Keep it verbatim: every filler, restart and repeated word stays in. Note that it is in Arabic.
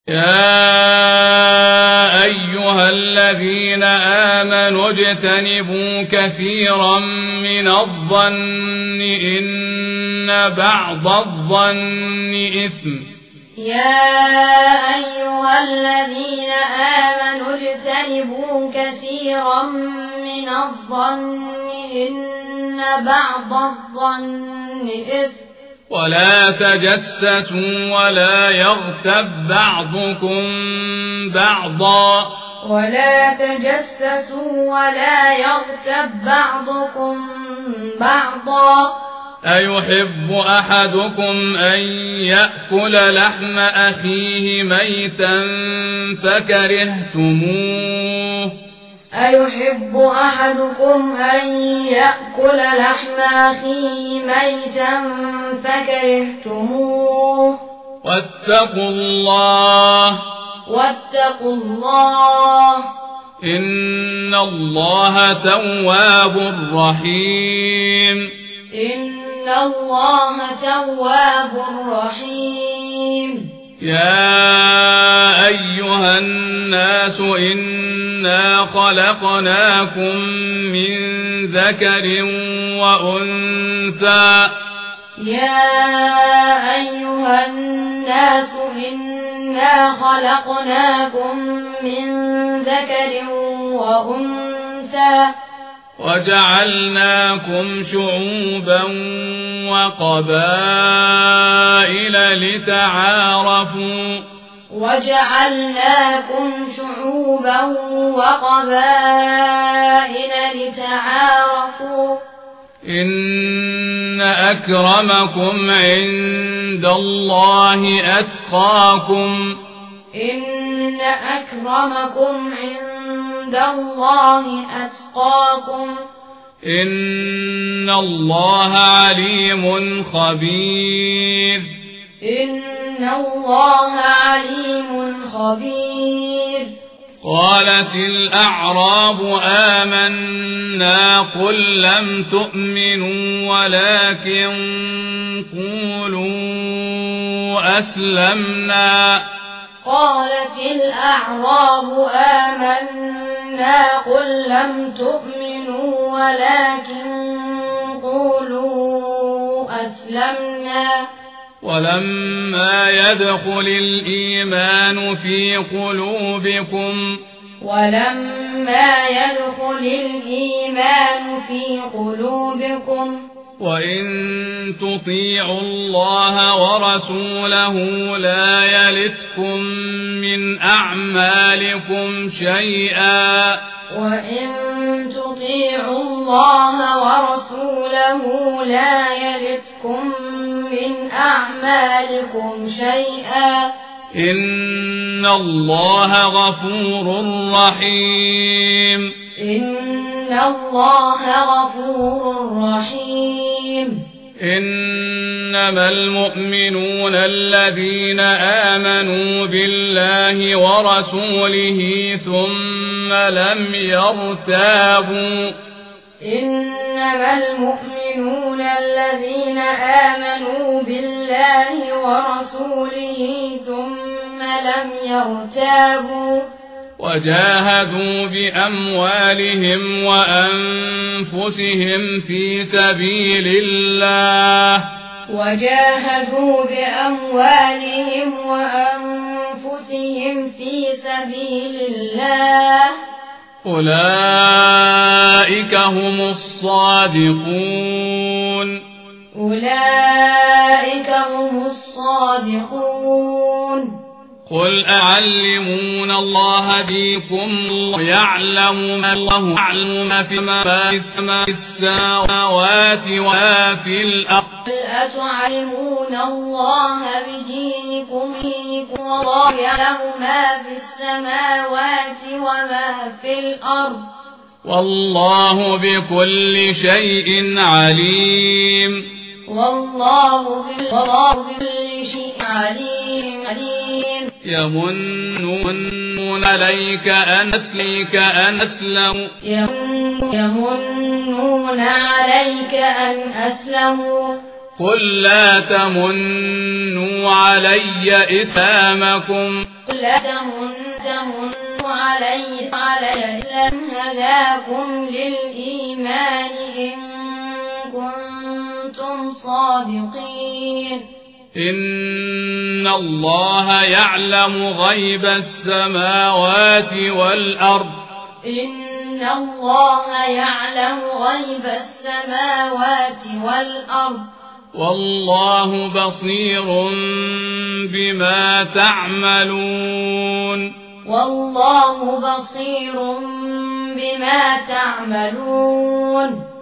يا أيها الذين آمنوا اجتنبوا كثيرا من الظن إن بعض الظن إثم. يا أيها الذين آمنوا اجتنبوا كثيرا من الظن إن بعض الظن إثم. ولا تجسسوا ولا يغتب بعضكم بعضا ولا تجسسوا ولا يغتب بعضكم بعضا أيحب أحدكم أن يأكل لحم أخيه ميتا فكرهتموه أيحب أحدكم أن يأكل لحم أخيه ميتا فكرهتموه واتقوا الله واتقوا الله إن الله تواب رحيم. إن الله تواب رحيم. يا أيها الناس إنا خلقناكم من ذكر وأنثى. يا أيها الناس إنا خلقناكم من ذكر وأنثى وجعلناكم شعوبا وقبائل لتعارفوا. وجعلناكم شعوبا وقبائل لتعارفوا. إن أكرمكم عند الله أتقاكم. إن أكرمكم عند الله أتقاكم. إن الله عليم خبير. إن الله عليم خبير. قالت الأعراب آمنا قل لم تؤمنوا ولكن قولوا أسلمنا. قالت الأعراب آمنا قل لم تؤمنوا ولكن قولوا أسلمنا. ولما يدخل الإيمان في قلوبكم ولما يدخل الإيمان في قلوبكم وإن تطيعوا الله ورسوله لا يلتكم من أعمالكم شيئا. وإن تطيعوا الله ورسوله لا يلتكم من أعمالكم شيئا. إن الله غفور رحيم. إن الله غفور رحيم. إنما المؤمنون الذين آمنوا بالله ورسوله ثم لم يرتابوا. إنما المؤمنون الذين آمنوا بالله ورسوله ثم لم يرتابوا وجاهدوا بأموالهم وأنفسهم في سبيل الله. وجاهدوا بأموالهم وأنفسهم في سبيل الله. أولئك هم الصادقون. أولئك هم الصادقون. قل أعلمون الله بكم يعلم ما الله يعلم فيما في السماوات وفي الأرض. قل أتعلمون الله بدينكم والله يعلم ما في السماوات وما في الأرض والله بكل شيء عليم. والله بكل شيء عليم عليم. يمنون عليك أن أسلمك أن أسلموا. يمنون عليك أن أسلموا. قل لا تمنوا علي إسلامكم قل لا تمنوا علي علي إن هداكم للإيمان إن كنتم صادقين إن الله يعلم غيب السماوات والأرض إن الله يعلم غيب السماوات والأرض والله بصير بما تعملون والله بصير بما تعملون